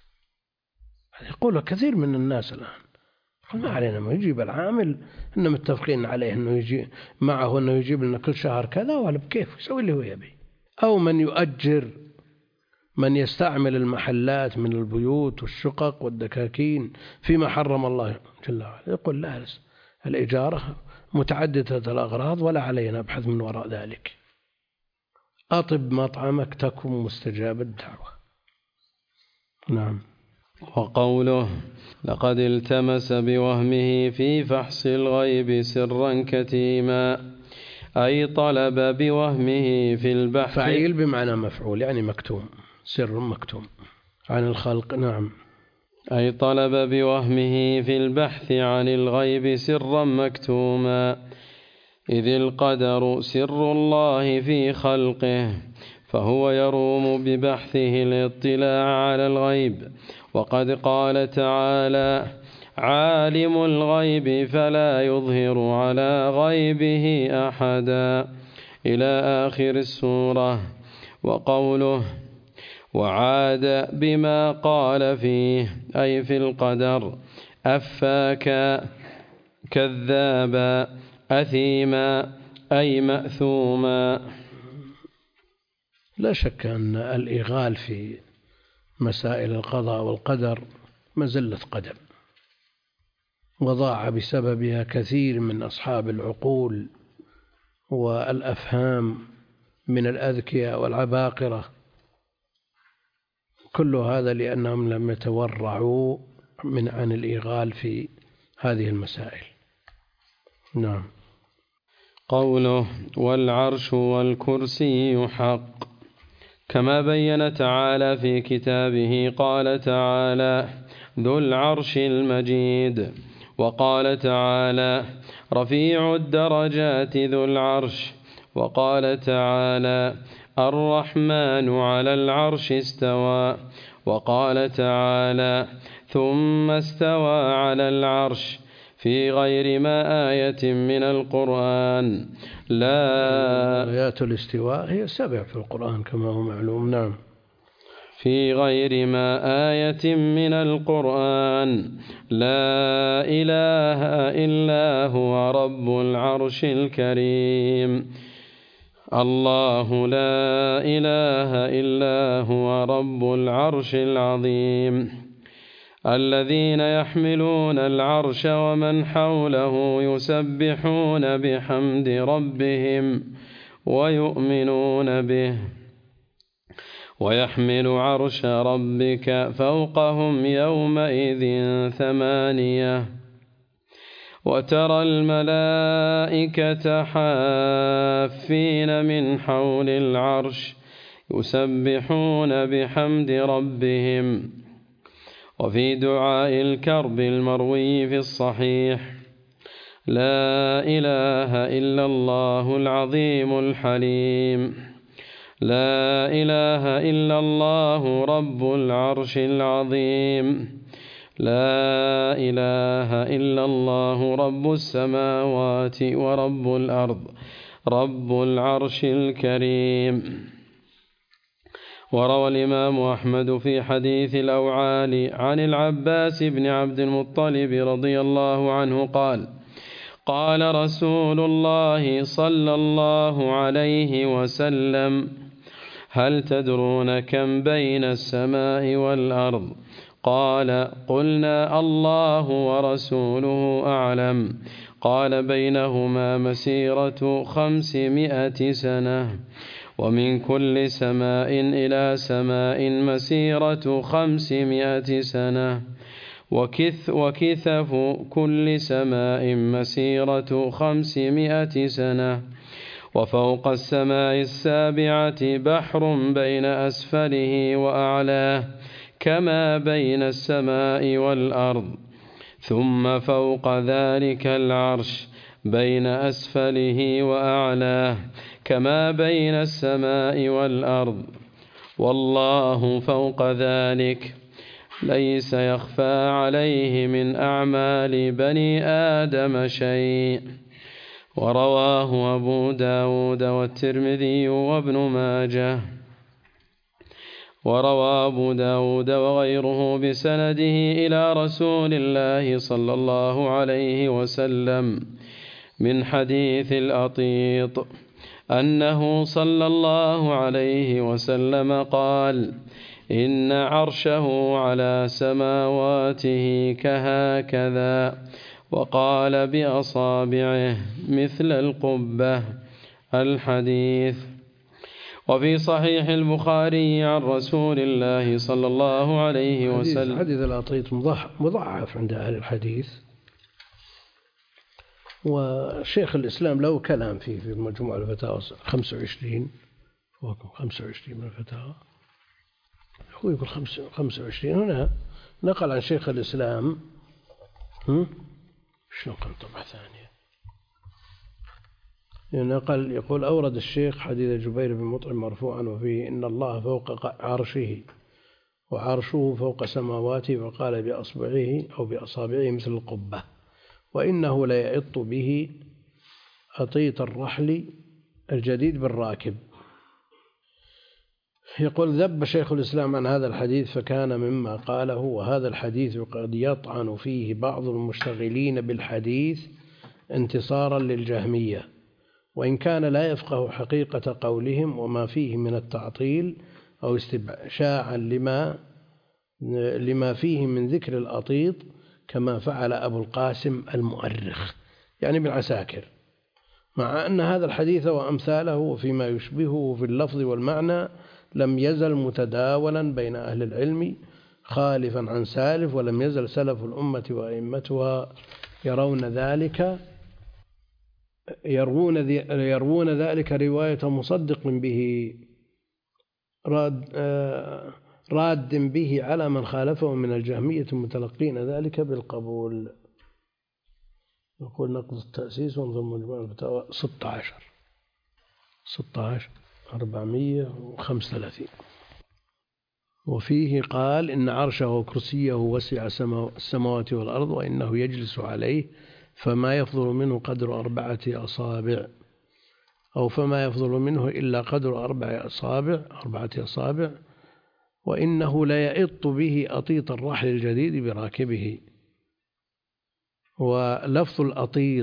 يقول كثير من الناس الآن: ما علينا، ما يجيب العامل إنه متفقين عليه إنه يجي معه إنه يجيب لنا كل شهر كذا، ولا بكيف يسوي اللي هو يبي. أو من يؤجر من يستعمل المحلات من البيوت والشقق والدكاكين فيما حرم الله جل وعلا يقول لا، الإجارة متعددة الأغراض ولا علينا أبحث من وراء ذلك. أطب مطعمك تكن مستجاب الدعوة. نعم. وقوله لقد التمس بوهمه في فحص الغيب سرا كتيما، أي طلب بوهمه في البحث. فعيل بمعنى مفعول يعني مكتوم، سر مكتوم عن الخلق. نعم. أي طلب بوهمه في البحث عن الغيب سرا مكتوما، إذ القدر سر الله في خلقه، فهو يروم ببحثه الاطلاع على الغيب. وقد قال تعالى: عالم الغيب فلا يظهر على غيبه أحدا، إلى آخر السورة. وقوله وعاد بما قال فيه، أي في القدر، أفاكا كذابا أثيما، أي مأثوما. لا شك أن الإغال في مسائل القضاء والقدر مزلة قدم، وضاع بسببها كثير من أصحاب العقول والأفهام من الأذكياء والعباقرة، كل هذا لأنهم لم يتورعوا عن الإغال في هذه المسائل. نعم. قوله والعرش والكرسي حق، كما بين تعالى في كتابه. قال تعالى: ذو العرش المجيد. وقال تعالى: رفيع الدرجات ذو العرش. وقال تعالى: الرحمن على العرش استوى. وقال تعالى: ثم استوى على العرش، في غير ما آية من القرآن. لا آيات الاستواء هي 7 في القرآن كما هو معلوم. نعم. في غير ما آية من القرآن. لا إله إلا هو رب العرش الكريم. الله لا إله إلا هو رب العرش العظيم. الذين يحملون العرش ومن حوله يسبحون بحمد ربهم ويؤمنون به. ويحمل عرش ربك فوقهم يومئذ 8. وترى الملائكة حافين من حول العرش يسبحون بحمد ربهم. وفي دعاء الكرب المروي في الصحيح: لا إله إلا الله العظيم الحليم. لا إله إلا الله رب العرش العظيم. لا إله إلا الله رب السماوات ورب الأرض رب العرش الكريم. وروى الإمام أحمد في حديث الأوعال عن العباس بن عبد المطلب رضي الله عنه قال: قال رسول الله صلى الله عليه وسلم: هل تدرون كم بين السماء والأرض؟ قال: قلنا الله ورسوله أعلم. قال: بينهما مسيرة 500 سنة، ومن كل سماء إلى سماء مسيرة 500 سنة، وكثف كل سماء مسيرة 500 سنة. وفوق السماء السابعة بحر بين أسفله وأعلاه كما بين السماء والأرض. ثم فوق ذلك العرش بين أسفله وأعلاه كما بين السماء والأرض. والله فوق ذلك ليس يخفى عليه من أعمال بني آدم شيء. ورواه أبو داود والترمذي وابن ماجه. وروى أبو داود وغيره بسنده إلى رسول الله صلى الله عليه وسلم من حديث الأطيط أنه صلى الله عليه وسلم قال: إن عرشه على سماواته كهكذا، وقال بأصابعه مثل القبة. الحديث. وفي صحيح البخاري عن رسول الله صلى الله عليه وسلم حديث الأطيط مضاعف عند أهل الحديث، وشيخ الإسلام له كلام فيه في مجموع الفتاوى 25 من الفتاوى، هو يقول 25. هنا نقل عن شيخ الإسلام شنو كان طبعة ثانية، نقل يقول: أورد الشيخ حديث جبير بن مطعم مرفوعا وفيه: إن الله فوق عرشه وعرشه فوق سماواته، وقال بأصبعه أو بأصابعه مثل القبة، وإنه ليئط به أطيط الرحل الجديد بالراكب. يقول: ذب شيخ الإسلام عن هذا الحديث فكان مما قاله، وهذا الحديث قد يطعن فيه بعض المشتغلين بالحديث انتصارا للجهمية، وإن كان لا يفقه حقيقة قولهم وما فيه من التعطيل أو استبشاعا لما فيه من ذكر الأطيط، كما فعل أبو القاسم المؤرخ يعني ابن عساكر، مع أن هذا الحديث وأمثاله وفيما يشبهه في اللفظ والمعنى لم يزل متداولا بين أهل العلم خالفا عن سالف، ولم يزل سلف الأمة وأئمتها يروون ذلك رواية مصدق به راد به على من خالفه من الجهمية متلقين ذلك بالقبول. نقول نقض التأسيس وانظر مجموع الفتاوى 16 435. وفيه قال: إن عرشه وكرسيه وسع السماوات والأرض، وإنه يجلس عليه فما يفضل منه قدر 4 أصابع، أو فما يفضل منه إلا قدر 4 أصابع، وإنه ليئط به أطيط الرحل الجديد براكبه. ولفظ الأطيط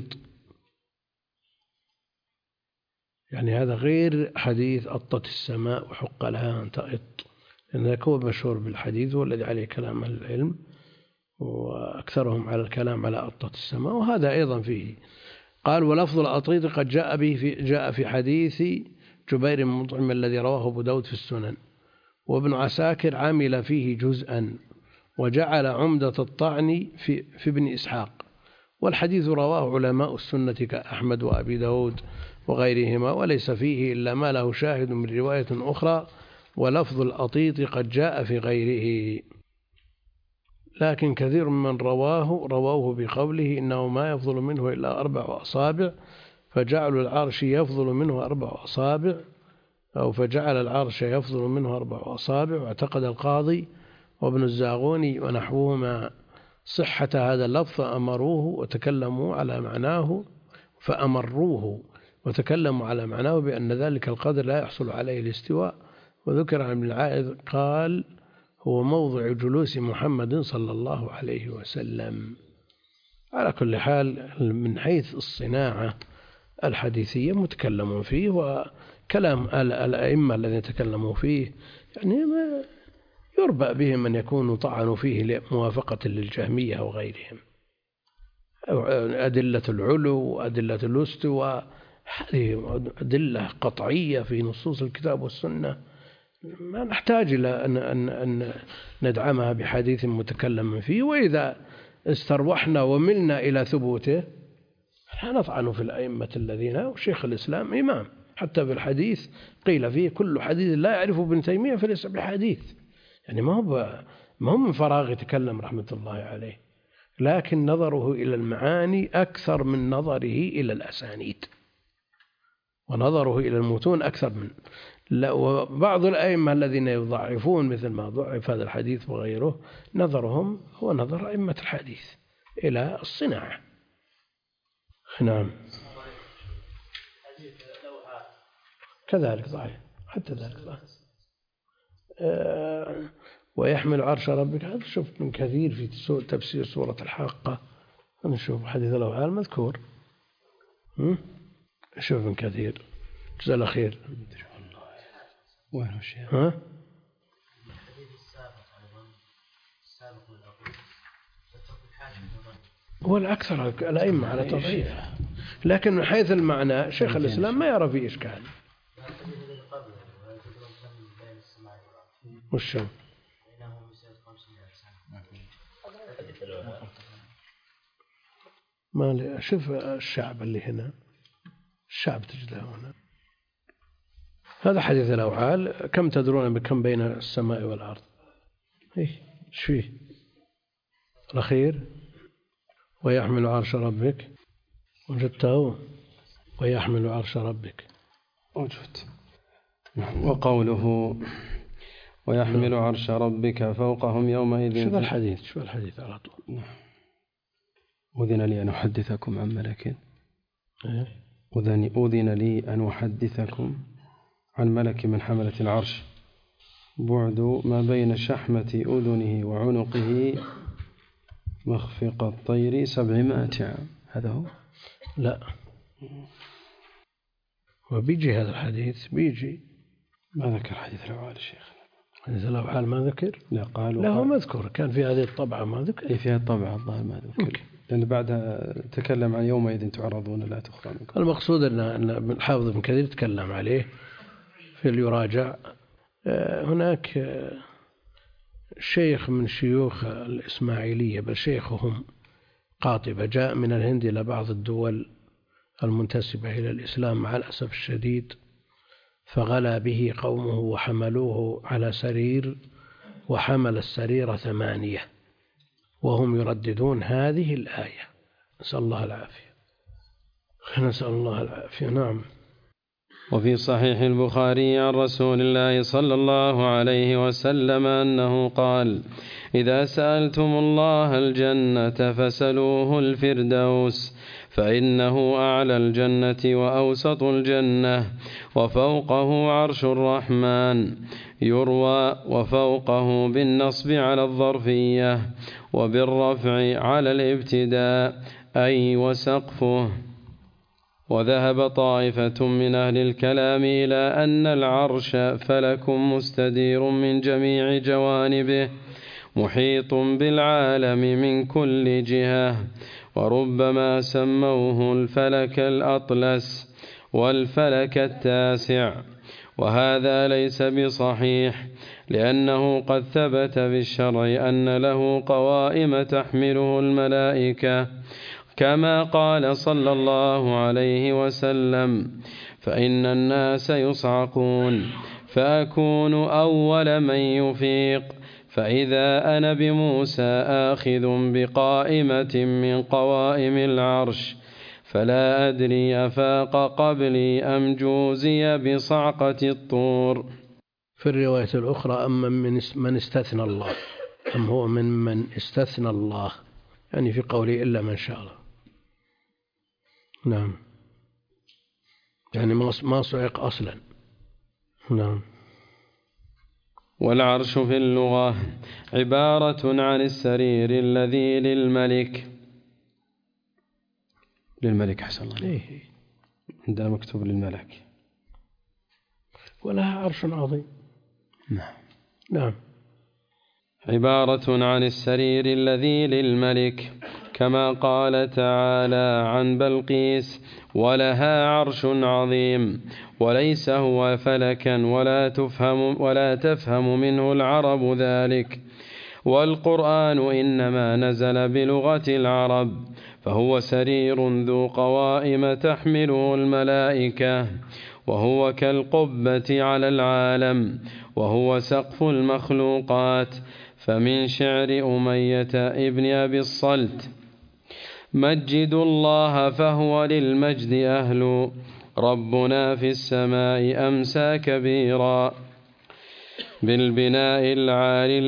يعني هذا غير حديث أطت السماء وحق لها أن تأط، لأن ذاك هو مشهور بالحديث والذي عليه كلام أهل العلم، وأكثرهم على الكلام على أطت السماء، وهذا أيضا فيه. قال: ولفظ الأطيط قد جاء في حديث جبير بن مطعم الذي رواه أبو داود في السنن، وابن عساكر عمل فيه جزءا وجعل عمدة الطعن في ابن إسحاق، والحديث رواه علماء السنة كأحمد وأبي داود وغيرهما، وليس فيه إلا ما له شاهد من رواية أخرى. ولفظ الأطيط قد جاء في غيره، لكن كثير من رواه بقوله إنه ما يفضل منه إلا 4 أصابع، فجعل العرش يفضل منه 4 أصابع، أو فجعل العرش يفضل منه 4 أصابع. واعتقد القاضي وابن الزاغوني ونحوهما صحة هذا اللفظ فأمروه وتكلموا على معناه بأن ذلك القدر لا يحصل عليه الاستواء. وذكر عن ابن العائذ قال: هو موضع جلوس محمد صلى الله عليه وسلم. على كل حال من حيث الصناعة الحديثية متكلم فيه، وكلام الأئمة الذين تكلموا فيه يعني ما يربأ بهم أن يكونوا طعنوا فيه موافقة للجهمية وغيرهم. أدلة العلو وأدلة الاستواء هذه أدلة قطعية في نصوص الكتاب والسنة، ما نحتاج إلى أن ندعمها بحديث متكلم فيه. وإذا استروحنا وملنا إلى ثبوته نطعن في الأئمة الذين، وشيخ الإسلام إمام حتى بالحديث قيل فيه: كل حديث لا يعرفه ابن تيمية فليس بحديث. يعني ما هو من فراغ يتكلم رحمة الله عليه، لكن نظره إلى المعاني أكثر من نظره إلى الأسانيد، ونظره إلى المتون أكثر من وبعض الأئمة الذين يضعفون مثل ما ضعف هذا الحديث وغيره نظرهم هو نظر أئمة الحديث إلى الصناعة. نعم كذلك صحيح، حتى ذلك صحيح. ويحمل عرش ربك، هذا شوف من كثير في تفسير سورة الحاقة، نشوف حديث الأوعال مذكور شوف ابن كثير الجزء الأخير وين الشيء؟ ها؟ الحديث السابق والأخير تترك الحاكم وظن. هو الأكثر الأئمة على تضعيفه، لكن من حيث المعنى شيخ الإسلام ما يرى فيه إشكال. الحديث الذي قبله ولا تدرون كم بين السماء والأرض وشو؟ بينهم مسيرة 500 سنة. ما شوف الشعب اللي هنا، الشعب تجده هنا. هذا حديث الأوعال، كم تدرون بكم بين السماء والأرض؟ إيش فيه؟ الأخير ويحمل عرش ربك، وجدته ويحمل عرش ربك وجد. وقوله ويحمل عرش ربك فوقهم يومئذ. شوف الحديث على طول. أذن لي أن أحدثكم عن ملك. إيه؟ أذن لي أن أحدثكم عن ملك من حملة العرش بعد ما بين شحمة أذنه وعنقه مخفق الطير 700 عام. هذا هو؟ لا، وبيجي هذا الحديث بيجي. ما ذكر حديث الأوعال الشيخ. حديث الأوعال ما ذكر؟ لا قال. لا هو مذكور، كان في هذه الطبعة ما ذكر. إيه فيها الطبعة الظاهر ما ذكر. لأن بعدها تكلم عن يومئذ تعرضون لا تخفى منكم. المقصود أن الحافظ ابن كثير تكلم عليه في اليراجع. هناك شيخ من شيوخ الإسماعيلية، بل شيخهم قاطبة، جاء من الهند إلى بعض الدول المنتسبة إلى الإسلام مع الأسف الشديد، فغلا به قومه وحملوه على سرير، وحمل السرير 8 وهم يرددون هذه الآية. نسأل الله العافية. نسأل الله العافية. نعم. وفي صحيح البخاري عن رسول الله صلى الله عليه وسلم أنه قال: إذا سألتم الله الجنة فسلوه الفردوس، فإنه أعلى الجنة وأوسط الجنة وفوقه عرش الرحمن. يروى وفوقه بالنصب على الظرفية وبالرفع على الابتداء أي وسقفه. وذهب طائفة من أهل الكلام إلى أن العرش فلك مستدير من جميع جوانبه محيط بالعالم من كل جهة، وربما سموه الفلك الأطلس والفلك التاسع، وهذا ليس بصحيح، لأنه قد ثبت بالشرع أن له قوائم تحمله الملائكة، كما قال صلى الله عليه وسلم: فإن الناس يصعقون فأكون أول من يفيق، فإذا أنا بموسى آخذ بقائمة من قوائم العرش، فلا أدري أفاق قبلي أم جوزي بصعقة الطور. في الرواية الأخرى: أما من استثنى الله، أم هو من استثنى الله، يعني في قوله إلا من شاء الله. نعم، يعني ما صعق أصلا. نعم. والعرش في اللغة عبارة عن السرير الذي للملك حسن الله. إيه. عندنا مكتوب للملك. ولها عرش عظيم. نعم. نعم. عبارة عن السرير الذي للملك، كما قال تعالى عن بلقيس: ولها عرش عظيم. وليس هو فلكا ولا تفهم منه العرب ذلك، والقرآن إنما نزل بلغة العرب، فهو سرير ذو قوائم تحمله الملائكة، وهو كالقبة على العالم، وهو سقف المخلوقات. فمن شعر أمية ابن أبي الصلت: مجد الله فهو للمجد أهل، ربنا في السماء أمسى كبيرا، بالبناء العالي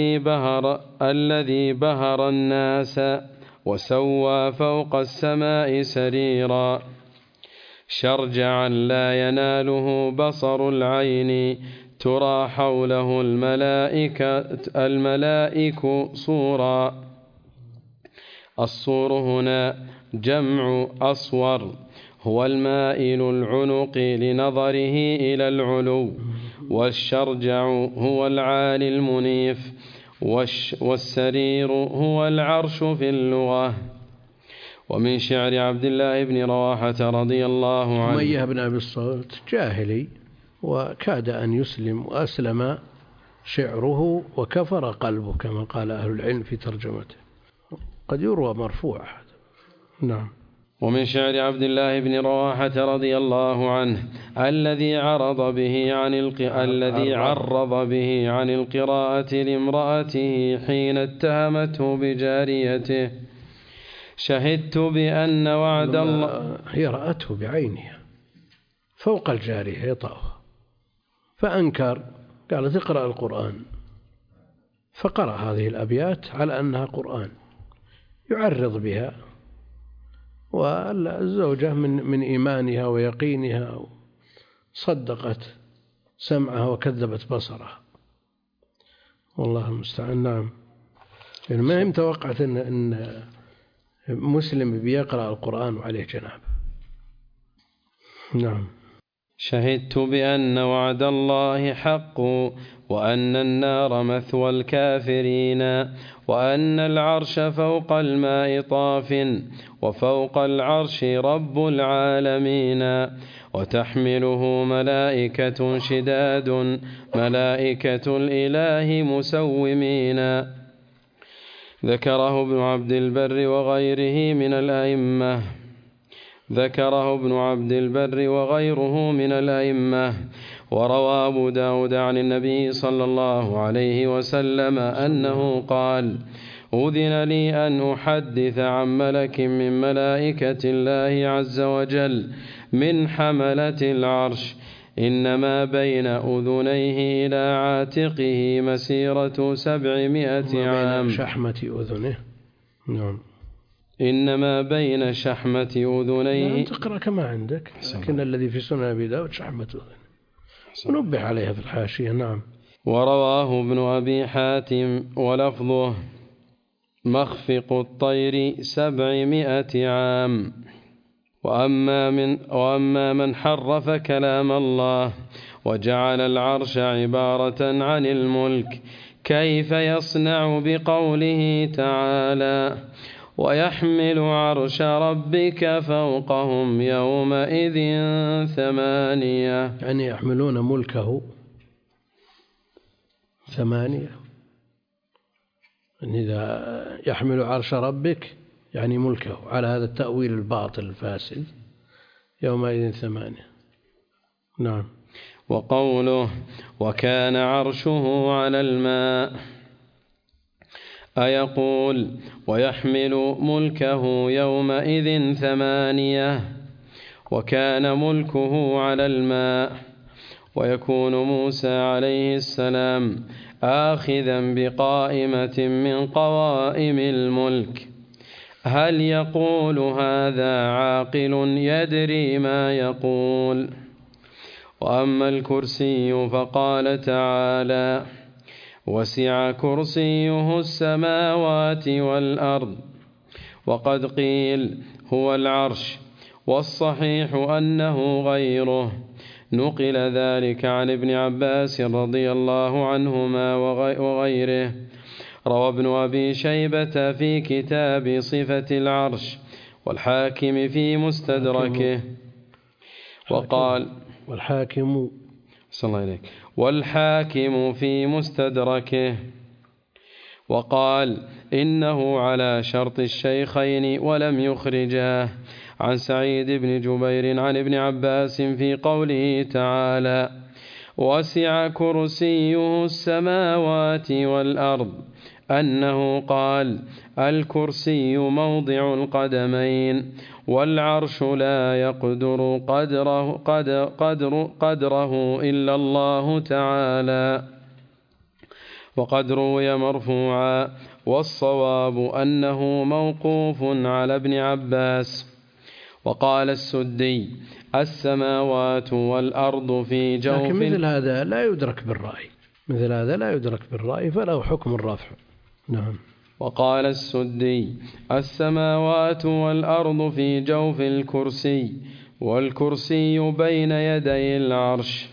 الذي بهر الناس، وسوى فوق السماء سريرا، شرجعا لا يناله بصر العين، ترى حوله الملائك صورا. الصور هنا جمع أصور، هو المائل العنق لنظره إلى العلو، والشرجع هو العالي المنيف، والسرير هو العرش في اللغة. ومن شعر عبد الله بن رواحة رضي الله عنه. أمية بن أبي الصلت جاهلي وكاد أن يسلم، وأسلم شعره وكفر قلبه كما قال أهل العلم في ترجمته، قد يروى مرفوع. نعم. ومن شعر عبد الله بن رواحة رضي الله عنه: الذي عرض به عن القراءة لامرأته حين اتهمته بجاريته: شهدت بأن وعد الله. هي رأته بعينها فوق الجارية يطأها فأنكر، قالت اقرأ القرآن، فقرأ هذه الأبيات على أنها قرآن يعرض بها، والزوجة من إيمانها ويقينها صدقت سمعها وكذبت بصرها، والله المستعان. نعم. ما هم توقعت أن مسلم بيقرأ القرآن وعليه جنابه. نعم. شهدت بأن وعد الله حق، وأن النار مثوى الكافرين، وأن العرش فوق الماء طاف، وفوق العرش رب العالمين، وتحمله ملائكة شداد، ملائكة الإله مسومين. ذكره ابن عبد البر وغيره من الأئمة. وروى أبو داود عن النبي صلى الله عليه وسلم أنه قال: أذن لي أن أحدث عن ملك من ملائكة الله عز وجل من حملة العرش، إنما بين أذنيه إلى عاتقه مسيرة 700 عام. شحمة أذنه. نعم. إنما بين شحمة أذنيه. تقرأ كما عندك، لكن الذي في سنن أبي داود شحمة أذنه، ونبه عليها في الحاشية. نعم. ورواه ابن أبي حاتم ولفظه: مخفق الطير 700 عام. وأما من حرف كلام الله وجعل العرش عبارة عن الملك، كيف يصنع بقوله تعالى: ويحمل عرش ربك فوقهم يومئذ 8. يعني يحملون ملكه 8. يعني إذا يحمل عرش ربك يعني ملكه، على هذا التأويل الباطل الفاسد، يومئذ 8. نعم. وقوله: وكان عرشه على الماء، أيقول ويحمل ملكه يومئذ 8، وكان ملكه على الماء، ويكون موسى عليه السلام آخذا بقائمة من قوائم الملك. هل يقول هذا عاقل يدري ما يقول؟ وأما الكرسي فقال تعالى: وسع كرسيه السماوات والأرض. وقد قيل هو العرش، والصحيح أنه غيره. نقل ذلك عن ابن عباس رضي الله عنهما وغيره. روى ابن أبي شيبة في كتاب صفة العرش، والحاكم في مستدركه، وقال: والحاكم في مستدركه، وقال: إنه على شرط الشيخين ولم يخرجاه. عن سعيد بن جبير عن ابن عباس في قوله تعالى: وسع كرسيه السماوات والأرض، أنه قال: الكرسي موضع القدمين، والعرش لا يقدر قدره إلا الله تعالى. وقد روي مرفوعا، والصواب أنه موقوف على ابن عباس. وقال السدي: السماوات والأرض في جوف. لكن مثل هذا لا يدرك بالرأي، فله حكم الرفع. نعم. وقال السدي: السماوات والأرض في جوف الكرسي، والكرسي بين يدي العرش.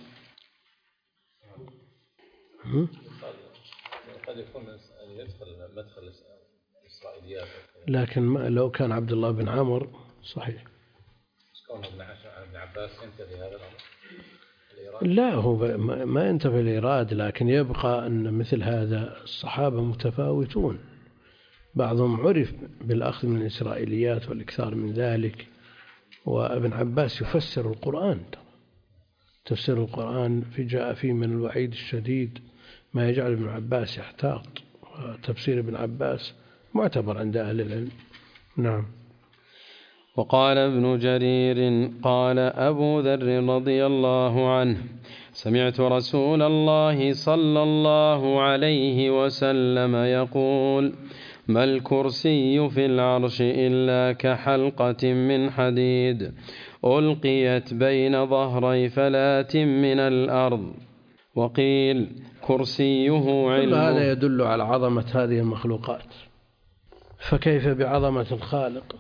قد يكون يدخل مدخل الإسرائيليات، لكن لو كان عبد الله بن عمرو صحيح. كون ابن عباس ينتبه هذا الأمر. لا، هو ما ينتبه الإيراد، لكن يبقى أن مثل هذا الصحابة متفاوتون، بعضهم عرف بالأخذ من الإسرائيليات والإكثار من ذلك، وابن عباس يفسر القرآن. تفسير القرآن جاء فيه من الوعيد الشديد ما يجعل ابن عباس يحتاط، وتفسير ابن عباس معتبر عند أهل العلم. نعم. وقال ابن جرير قال أبو ذر رضي الله عنه: سمعت رسول الله صلى الله عليه وسلم يقول: ما الكرسي في العرش إلا كحلقة من حديد ألقيت بين ظهري فلاة من الأرض. وقيل: كرسيه علم. كل هذا يدل على عظمة هذه المخلوقات، فكيف بعظمة الخالق؟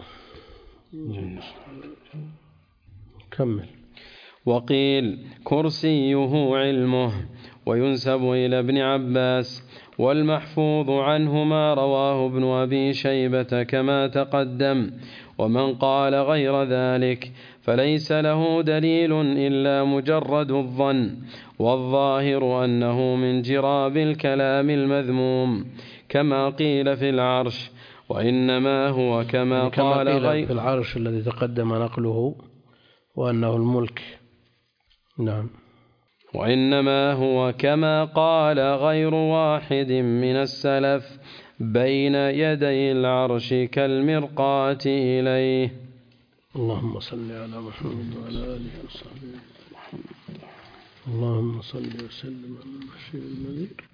كمل. وقيل: كرسيه علمه. وينسب إلى ابن عباس، والمحفوظ عنه ما رواه ابن أبي شيبة كما تقدم. ومن قال غير ذلك فليس له دليل إلا مجرد الظن، والظاهر أنه من جراب الكلام المذموم كما قيل في العرش، وإنما هو كما قال غير في العرش الذي تقدم نقله وأنه الملك. نعم. وإنما هو كما قال غير واحد من السلف: بين يدي العرش كالمرقاة إليه. اللهم صل على محمد وعلى آله وصحبه. اللهم صل وسلم على البشير النذير.